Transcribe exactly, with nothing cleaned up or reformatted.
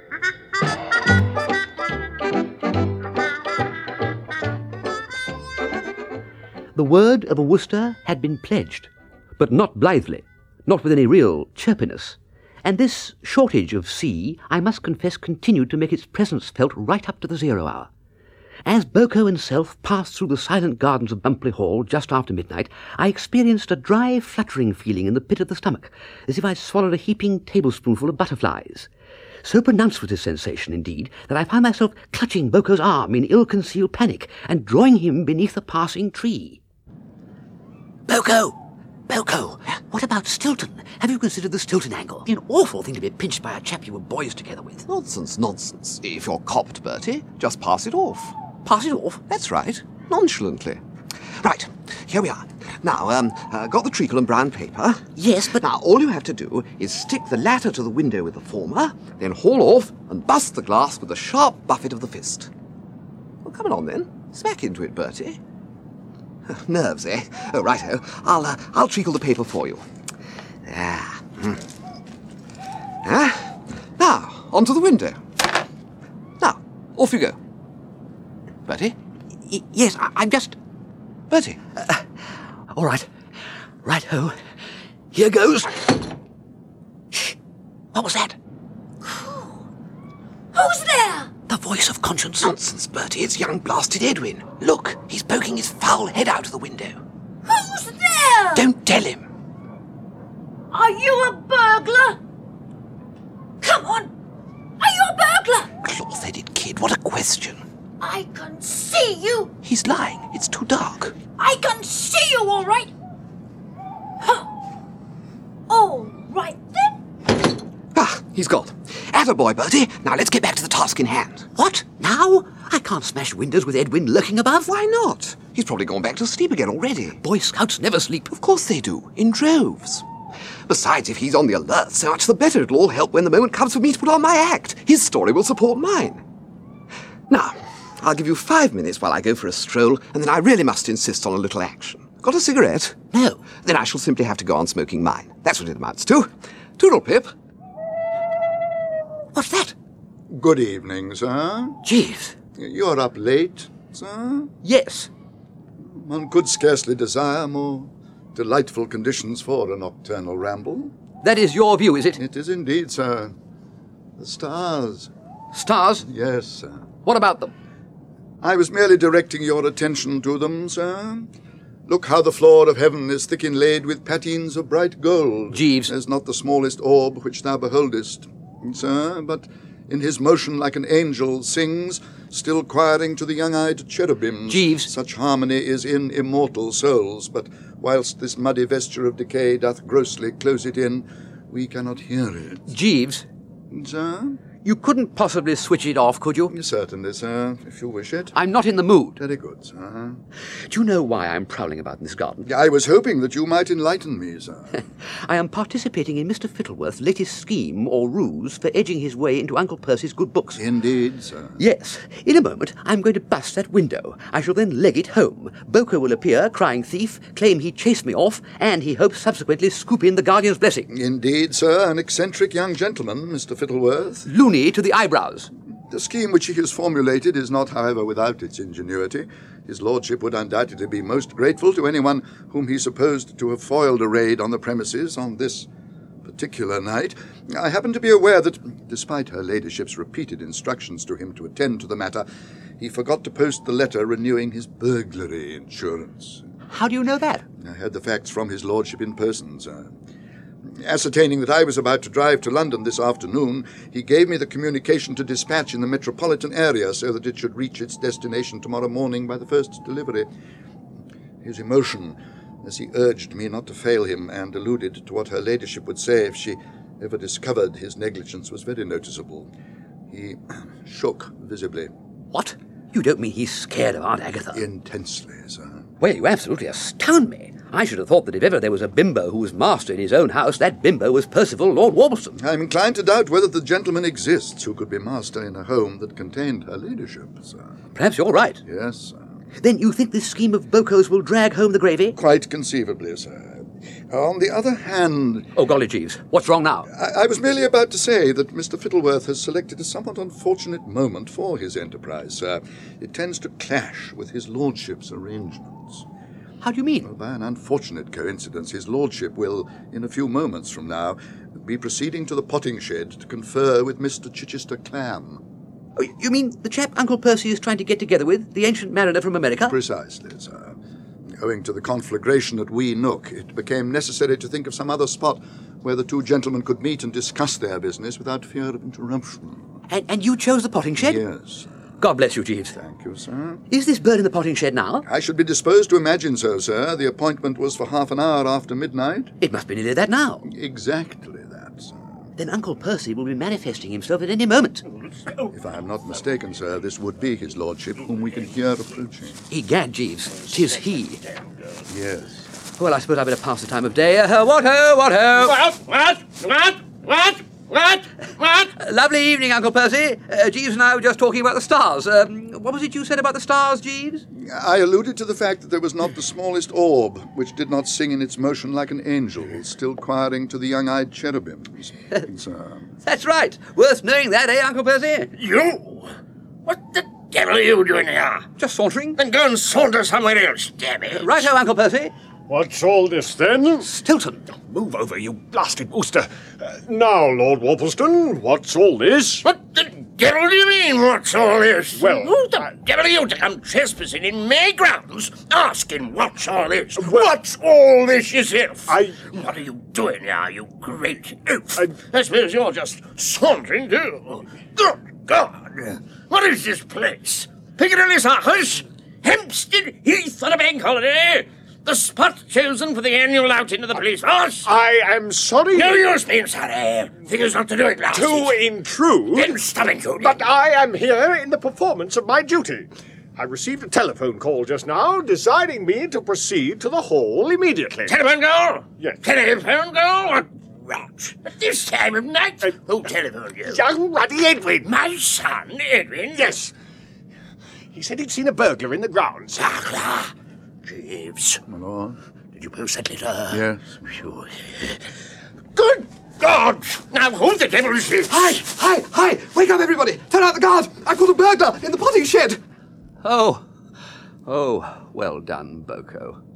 The word of a Worcester had been pledged, but not blithely, not with any real chirpiness. And this shortage of sea, I must confess, continued to make its presence felt right up to the zero hour. As Boko and self passed through the silent gardens of Bumpley Hall just after midnight, I experienced a dry, fluttering feeling in the pit of the stomach, as if I'd swallowed a heaping tablespoonful of butterflies. So pronounced was this sensation, indeed, that I found myself clutching Boko's arm in ill-concealed panic and drawing him beneath a passing tree. Boko! Boko! What about Stilton? Have you considered the Stilton angle? An awful thing to be pinched by a chap you were boys together with. Nonsense, nonsense. If you're copped, Bertie, just pass it off. Pass it off? That's right. Nonchalantly. Right, here we are. Now, um, uh, got the treacle and brown paper? Yes, but... Now, all you have to do is stick the latter to the window with the former, then haul off and bust the glass with a sharp buffet of the fist. Well, come on then. Smack into it, Bertie. Nerves, eh? Oh, righto. I'll, uh, I'll treacle the paper for you. Ah. Hmm. Ah. Now, onto the window. Now, off you go. Bertie? Y- yes, I- I'm just... Bertie? Uh, all right. Right-ho. Here goes. Shh. What was that? Who's there? The voice of conscience. Nonsense, Bertie. It's young blasted Edwin. Look, he's poking his foul head out of the window. Who's there? Don't tell him. Are you a burglar? Come on. Are you a burglar? Cloth-headed kid, what a question. I can see you. He's lying. It's too dark. I can see you, all right. Huh. All right, then. Ah, he's gone. Attaboy, Bertie. Now let's get back to the task in hand. What? Now? I can't smash windows with Edwin lurking above. Why not? He's probably gone back to sleep again already. Boy Scouts never sleep. Of course they do, in droves. Besides, if he's on the alert, so much the better. It'll all help when the moment comes for me to put on my act. His story will support mine. Now, I'll give you five minutes while I go for a stroll, and then I really must insist on a little action. Got a cigarette? No. Then I shall simply have to go on smoking mine. That's what it amounts to. Toodle, Pip. What's that? Good evening, sir. Jeeves. You're up late, sir? Yes. One could scarcely desire more delightful conditions for a nocturnal ramble. That is your view, is it? It is indeed, sir. The stars. Stars? Yes, sir. What about them? I was merely directing your attention to them, sir. Look how the floor of heaven is thick inlaid with patines of bright gold. Jeeves. There's not the smallest orb which thou beholdest, sir, but in his motion like an angel sings, still choiring to the young-eyed cherubims. Jeeves. Such harmony is in immortal souls, but whilst this muddy vesture of decay doth grossly close it in, we cannot hear it. Jeeves. Sir? You couldn't possibly switch it off, could you? Certainly, sir, if you wish it. I'm not in the mood. Very good, sir. Do you know why I'm prowling about in this garden? I was hoping that you might enlighten me, sir. I am participating in Mister Fittleworth's latest scheme or ruse for edging his way into Uncle Percy's good books. Indeed, sir. Yes. In a moment, I'm going to bust that window. I shall then leg it home. Boko will appear, crying thief, claim he chased me off, and he hopes subsequently scoop in the Guardian's blessing. Indeed, sir. An eccentric young gentleman, Mister Fittleworth. Loony to the eyebrows. The scheme which he has formulated is not, however, without its ingenuity. His lordship would undoubtedly be most grateful to anyone whom he supposed to have foiled a raid on the premises on this particular night. I happen to be aware that, despite her ladyship's repeated instructions to him to attend to the matter, he forgot to post the letter renewing his burglary insurance. How do you know that? I had the facts from his lordship in person, sir. Ascertaining that I was about to drive to London this afternoon, he gave me the communication to dispatch in the metropolitan area so that it should reach its destination tomorrow morning by the first delivery. His emotion, as he urged me not to fail him and alluded to what her ladyship would say if she ever discovered his negligence, was very noticeable. He shook visibly. What? You don't mean he's scared of Aunt Agatha? Intensely, sir. Well, you absolutely astound me. I should have thought that if ever there was a bimbo who was master in his own house, that bimbo was Percival Lord Warbleston. I'm inclined to doubt whether the gentleman exists who could be master in a home that contained her ladyship, sir. Perhaps you're right. Yes, sir. Then you think this scheme of Boko's will drag home the gravy? Quite conceivably, sir. On the other hand, Oh, golly, Jeeves, what's wrong now? I, I was merely about to say that Mister Fittleworth has selected a somewhat unfortunate moment for his enterprise, sir. It tends to clash with his lordship's arrangements. How do you mean? Well, by an unfortunate coincidence, his lordship will, in a few moments from now, be proceeding to the potting shed to confer with Mister Chichester Clam. Oh, you mean the chap Uncle Percy is trying to get together with, the ancient mariner from America? Precisely, sir. Owing to the conflagration at Wee Nook, it became necessary to think of some other spot where the two gentlemen could meet and discuss their business without fear of interruption. And, and you chose the potting shed? Yes. God bless you, Jeeves. Thank you, sir. Is this bird in the potting shed now? I should be disposed to imagine so, sir. The appointment was for half an hour after midnight. It must be nearly that now. Exactly that, sir. Then Uncle Percy will be manifesting himself at any moment. If I am not mistaken, sir, this would be his lordship, whom we can hear approaching. Egad, Jeeves, 'tis he. Yes. Well, I suppose I'd better pass the time of day. Uh, what ho, what ho! What? What? What? What? What? What? Uh, lovely evening, Uncle Percy. Uh, Jeeves and I were just talking about the stars. Um, what was it you said about the stars, Jeeves? I alluded to the fact that there was not the smallest orb which did not sing in its motion like an angel, still choiring to the young-eyed cherubims. Sir. That's right. Worth knowing that, eh, Uncle Percy? You? What the devil are you doing here? Just sauntering. Then go and saunter somewhere else, damn it. Righto, Uncle Percy. What's all this, then? Stilton. Move over, you... Blasted Wooster. Uh, now, Lord Worplesdon, what's all this? What the devil do you mean, what's all this? Well, Who the I- devil are you to come trespassing in my grounds, asking what's all this? What's all this yourself? I- What are you doing here, you great oaf? I- I suppose you're just sauntering too. Good God! What is this place? Piccadilly Circus? Hampstead Heath on a bank holiday? The spot chosen for the annual outing of the police force? I am sorry No use being sorry. Figures not to do it last. to intrude, Then stop intruding. but I am here in the performance of my duty. I received a telephone call just now, deciding me to proceed to the hall immediately. Telephone call? Yes. Telephone call? What rot? At this time of night? Who telephoned you? Young Ruddy Edwin. My son, Edwin? Yes. He said he'd seen a burglar in the grounds. Burglar? Jeeves. My lord? Did you post that letter? Yes. Phew. Good God! Now who the devil is this? Hi! Hi! Hi! Wake up, everybody! Turn out the guard! I've got a burglar in the potting shed! Oh. Oh, well done, Boko.